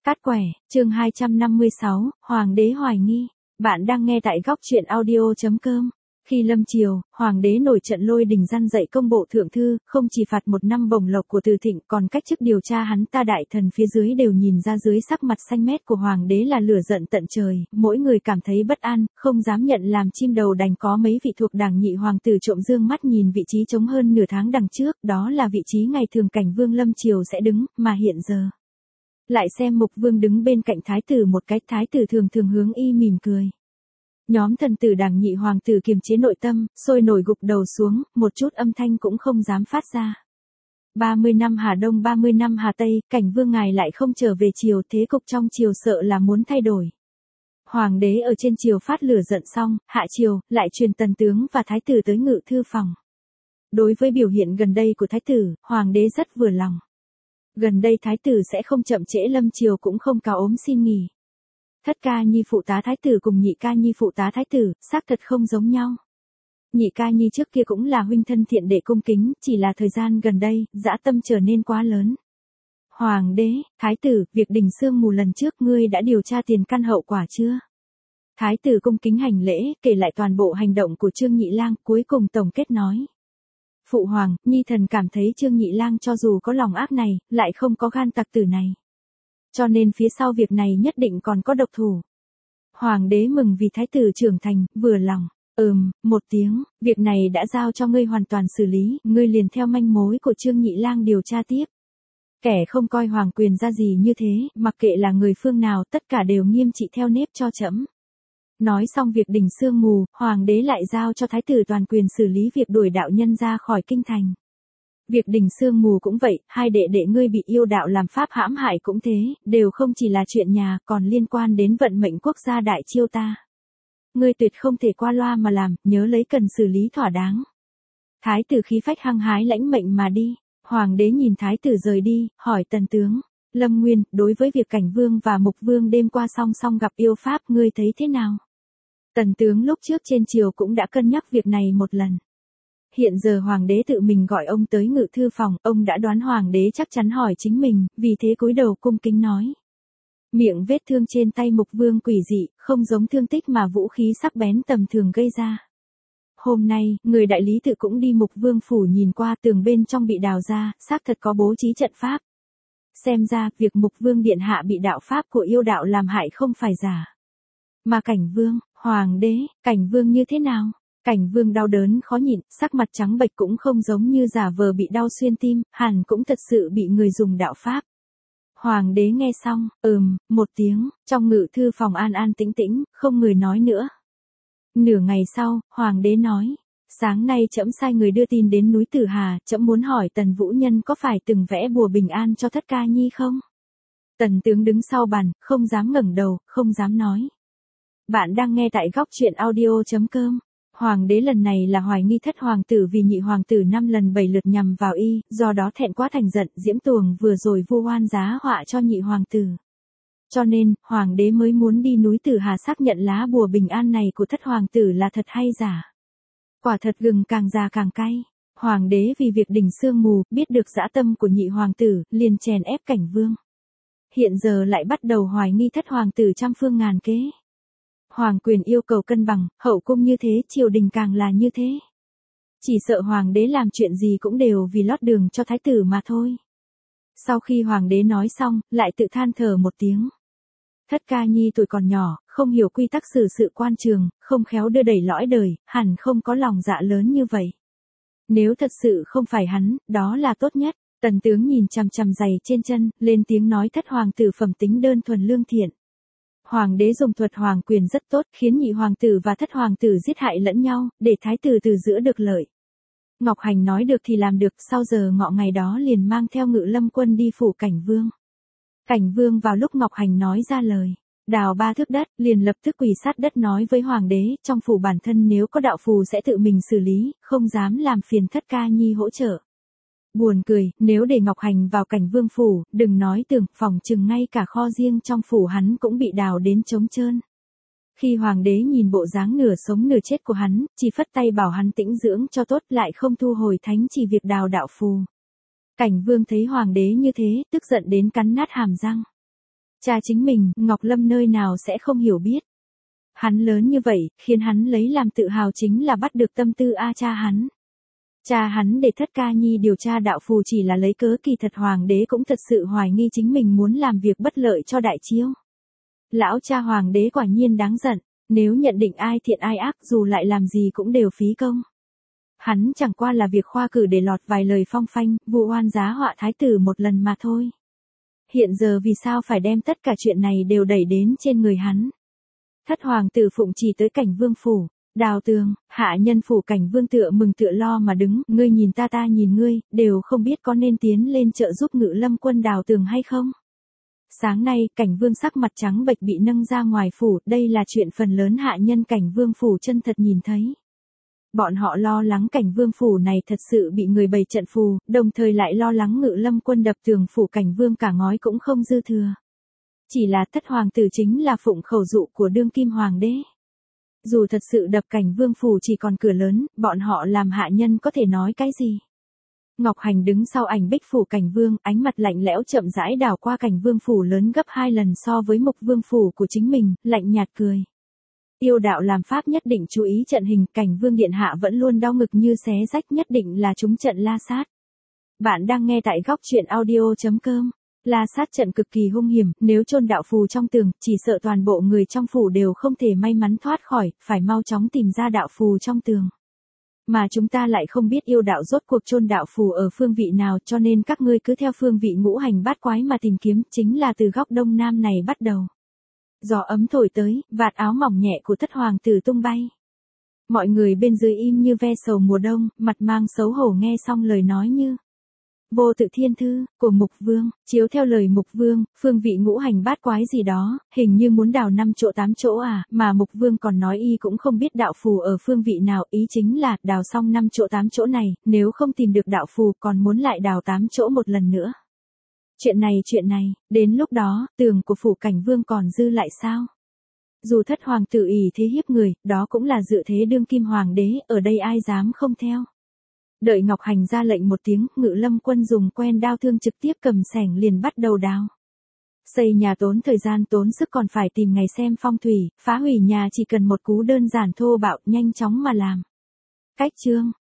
Cát quẻ, chương 256, Hoàng đế hoài nghi. Bạn đang nghe tại góc truyện audio.com. Khi lâm triều, Hoàng đế nổi trận lôi đình răn dạy công bộ thượng thư, không chỉ phạt 1 năm bổng lộc của Từ Thịnh còn cách chức điều tra hắn ta đại thần phía dưới đều nhìn ra dưới sắc mặt xanh mét của Hoàng đế là lửa giận tận trời, mỗi người cảm thấy bất an, không dám nhận làm chim đầu đành có mấy vị thuộc đảng nhị hoàng tử trộm dương mắt nhìn vị trí trống hơn nửa tháng đằng trước, đó là vị trí ngày thường cảnh vương lâm triều sẽ đứng, mà hiện giờ. Lại xem Mục Vương đứng bên cạnh thái tử một cái, thái tử thường thường hướng y mỉm cười. Nhóm thần tử đảng nhị hoàng tử kiềm chế nội tâm, sôi nổi gục đầu xuống, một chút âm thanh cũng không dám phát ra. 30 năm Hà Đông 30 năm Hà Tây, cảnh vương ngài lại không trở về triều, thế cục trong triều sợ là muốn thay đổi. Hoàng đế ở trên triều phát lửa giận xong, hạ triều, lại truyền tần tướng và thái tử tới ngự thư phòng. Đối với biểu hiện gần đây của thái tử, hoàng đế rất vừa lòng. Gần đây thái tử sẽ không chậm trễ lâm triều cũng không cáo ốm xin nghỉ. Thất ca nhi phụ tá thái tử cùng nhị ca nhi phụ tá thái tử, xác thật không giống nhau. Nhị ca nhi trước kia cũng là huynh thân thiện đệ cung kính, chỉ là thời gian gần đây, dã tâm trở nên quá lớn. Hoàng đế, thái tử, việc đình sương mù lần trước ngươi đã điều tra tiền căn hậu quả chưa? Thái tử cung kính hành lễ, kể lại toàn bộ hành động của Trương Nhị Lang, cuối cùng tổng kết nói. Phụ hoàng, nhi thần cảm thấy Trương Nhị Lang cho dù có lòng ác này, lại không có gan tặc tử này. Cho nên phía sau việc này nhất định còn có độc thủ. Hoàng đế mừng vì thái tử trưởng thành, vừa lòng. Một tiếng, việc này đã giao cho ngươi hoàn toàn xử lý, ngươi liền theo manh mối của Trương Nhị Lang điều tra tiếp. Kẻ không coi hoàng quyền ra gì như thế, mặc kệ là người phương nào, tất cả đều nghiêm trị theo nếp cho trẫm. Nói xong việc đình sương mù, hoàng đế lại giao cho thái tử toàn quyền xử lý việc đuổi đạo nhân ra khỏi kinh thành. Việc đình sương mù cũng vậy, hai đệ đệ ngươi bị yêu đạo làm pháp hãm hại cũng thế, đều không chỉ là chuyện nhà, còn liên quan đến vận mệnh quốc gia đại chiêu ta. Ngươi tuyệt không thể qua loa mà làm, nhớ lấy cần xử lý thỏa đáng. Thái tử khí phách hăng hái lãnh mệnh mà đi, hoàng đế nhìn thái tử rời đi, hỏi tần tướng, Lâm Nguyên, đối với việc cảnh vương và Mục Vương đêm qua song song gặp yêu pháp ngươi thấy thế nào? Tần tướng lúc trước trên triều cũng đã cân nhắc việc này một lần. Hiện giờ hoàng đế tự mình gọi ông tới ngự thư phòng, ông đã đoán hoàng đế chắc chắn hỏi chính mình, vì thế cúi đầu cung kính nói. Miệng vết thương trên tay Mục Vương quỷ dị, không giống thương tích mà vũ khí sắc bén tầm thường gây ra. Hôm nay, người đại lý tự cũng đi Mục Vương phủ nhìn qua, tường bên trong bị đào ra, xác thật có bố trí trận pháp. Xem ra, việc Mục Vương điện hạ bị đạo pháp của yêu đạo làm hại không phải giả. Mà cảnh vương, hoàng đế, cảnh vương như thế nào? Cảnh vương đau đớn khó nhịn, sắc mặt trắng bệch cũng không giống như giả vờ bị đau xuyên tim, hẳn cũng thật sự bị người dùng đạo pháp. Hoàng đế nghe xong, một tiếng, trong ngự thư phòng an an tĩnh tĩnh, không người nói nữa. Nửa ngày sau, hoàng đế nói, sáng nay trẫm sai người đưa tin đến núi Tử Hà, trẫm muốn hỏi Tần Vũ Nhân có phải từng vẽ bùa bình an cho thất ca nhi không? Tần tướng đứng sau bàn, không dám ngẩng đầu, không dám nói. Bạn đang nghe tại góc truyện audio.com. Hoàng đế lần này là hoài nghi thất hoàng tử vì nhị hoàng tử 5 lần 7 lượt nhằm vào y, do đó thẹn quá thành giận, Diễm Tuồng vừa rồi vu oan giá họa cho nhị hoàng tử. Cho nên, hoàng đế mới muốn đi núi Tử Hà xác nhận lá bùa bình an này của thất hoàng tử là thật hay giả. Quả thật gừng càng già càng cay. Hoàng đế vì việc đình sương mù, biết được dã tâm của nhị hoàng tử, liền chèn ép cảnh vương. Hiện giờ lại bắt đầu hoài nghi thất hoàng tử trăm phương ngàn kế. Hoàng quyền yêu cầu cân bằng, hậu cung như thế, triều đình càng là như thế. Chỉ sợ hoàng đế làm chuyện gì cũng đều vì lót đường cho thái tử mà thôi. Sau khi hoàng đế nói xong, lại tự than thở một tiếng. Thất ca nhi tuổi còn nhỏ, không hiểu quy tắc xử sự quan trường, không khéo đưa đẩy lõi đời, hẳn không có lòng dạ lớn như vậy. Nếu thật sự không phải hắn, đó là tốt nhất. Tần tướng nhìn chằm chằm giày trên chân, lên tiếng nói thất hoàng tử phẩm tính đơn thuần lương thiện. Hoàng đế dùng thuật hoàng quyền rất tốt, khiến nhị hoàng tử và thất hoàng tử giết hại lẫn nhau, để thái tử từ giữa được lợi. Ngọc Hành nói được thì làm được, sau giờ ngọ ngày đó liền mang theo Ngự Lâm quân đi phủ cảnh vương. Cảnh vương vào lúc Ngọc Hành nói ra lời, đào 3 thước đất, liền lập tức quỳ sát đất nói với hoàng đế, trong phủ bản thân nếu có đạo phù sẽ tự mình xử lý, không dám làm phiền thất ca nhi hỗ trợ. Buồn cười, nếu để Ngọc Hành vào cảnh vương phủ, đừng nói tưởng, phòng chừng ngay cả kho riêng trong phủ hắn cũng bị đào đến trống trơn. Khi hoàng đế nhìn bộ dáng nửa sống nửa chết của hắn, chỉ phất tay bảo hắn tĩnh dưỡng cho tốt, lại không thu hồi thánh chỉ việc đào đạo phù. Cảnh vương thấy hoàng đế như thế, tức giận đến cắn nát hàm răng. Cha chính mình, Ngọc Lâm nơi nào sẽ không hiểu biết. Hắn lớn như vậy, khiến hắn lấy làm tự hào chính là bắt được tâm tư cha hắn. Cha hắn để Thất Ca Nhi điều tra đạo phù chỉ là lấy cớ, kỳ thật hoàng đế cũng thật sự hoài nghi chính mình muốn làm việc bất lợi cho đại chiêu. Lão cha hoàng đế quả nhiên đáng giận, nếu nhận định ai thiện ai ác dù lại làm gì cũng đều phí công. Hắn chẳng qua là việc khoa cử để lọt vài lời phong phanh, vụ oan giá họa thái tử một lần mà thôi. Hiện giờ vì sao phải đem tất cả chuyện này đều đẩy đến trên người hắn? Thất hoàng tử phụng chỉ tới Cảnh Vương phủ, Đào Tường, hạ nhân phủ Cảnh Vương tựa mừng tựa lo mà đứng, ngươi nhìn ta ta nhìn ngươi, đều không biết có nên tiến lên trợ giúp Ngự Lâm quân Đào Tường hay không. Sáng nay, Cảnh Vương sắc mặt trắng bệch bị nâng ra ngoài phủ, đây là chuyện phần lớn hạ nhân Cảnh Vương phủ chân thật nhìn thấy. Bọn họ lo lắng Cảnh Vương phủ này thật sự bị người bày trận phù, đồng thời lại lo lắng Ngự Lâm quân đập tường phủ Cảnh Vương cả ngói cũng không dư thừa. Chỉ là Thất hoàng tử chính là phụng khẩu dụ của đương kim hoàng đế. Dù thật sự đập Cảnh Vương phủ chỉ còn cửa lớn, bọn họ làm hạ nhân có thể nói cái gì? Ngọc Hành đứng sau ảnh bích phủ Cảnh Vương, ánh mặt lạnh lẽo chậm rãi đảo qua Cảnh Vương phủ lớn gấp 2 lần so với Mục Vương phủ của chính mình, lạnh nhạt cười. Yêu đạo làm pháp nhất định chú ý trận hình, Cảnh Vương điện hạ vẫn luôn đau ngực như xé rách, nhất định là trúng trận la sát. Bạn đang nghe tại góc truyện audio.com. La sát trận cực kỳ hung hiểm, nếu chôn đạo phù trong tường, chỉ sợ toàn bộ người trong phủ đều không thể may mắn thoát khỏi, phải mau chóng tìm ra đạo phù trong tường. Mà chúng ta lại không biết yêu đạo rốt cuộc chôn đạo phù ở phương vị nào, cho nên các ngươi cứ theo phương vị ngũ hành bát quái mà tìm kiếm, chính là từ góc đông nam này bắt đầu. Gió ấm thổi tới, vạt áo mỏng nhẹ của Thất hoàng tử tung bay. Mọi người bên dưới im như ve sầu mùa đông, mặt mang xấu hổ nghe xong lời nói như Vô Tự Thiên Thư của Mục Vương, chiếu theo lời Mục Vương, phương vị ngũ hành bát quái gì đó, hình như muốn đào 5 chỗ 8 chỗ mà Mục Vương còn nói y cũng không biết đạo phù ở phương vị nào, ý chính là đào xong 5 chỗ 8 chỗ này, nếu không tìm được đạo phù còn muốn lại đào 8 chỗ một lần nữa. Chuyện này, đến lúc đó, tường của phủ Cảnh Vương còn dư lại sao? Dù Thất hoàng tử ỷ thế hiếp người, đó cũng là dự thế đương kim hoàng đế, ở đây ai dám không theo. Đợi Ngọc Hành ra lệnh một tiếng, Ngự Lâm quân dùng quen đao thương trực tiếp cầm xẻng liền bắt đầu đào. Xây nhà tốn thời gian tốn sức, còn phải tìm ngày xem phong thủy, phá hủy nhà chỉ cần một cú đơn giản thô bạo, nhanh chóng mà làm. Cách chương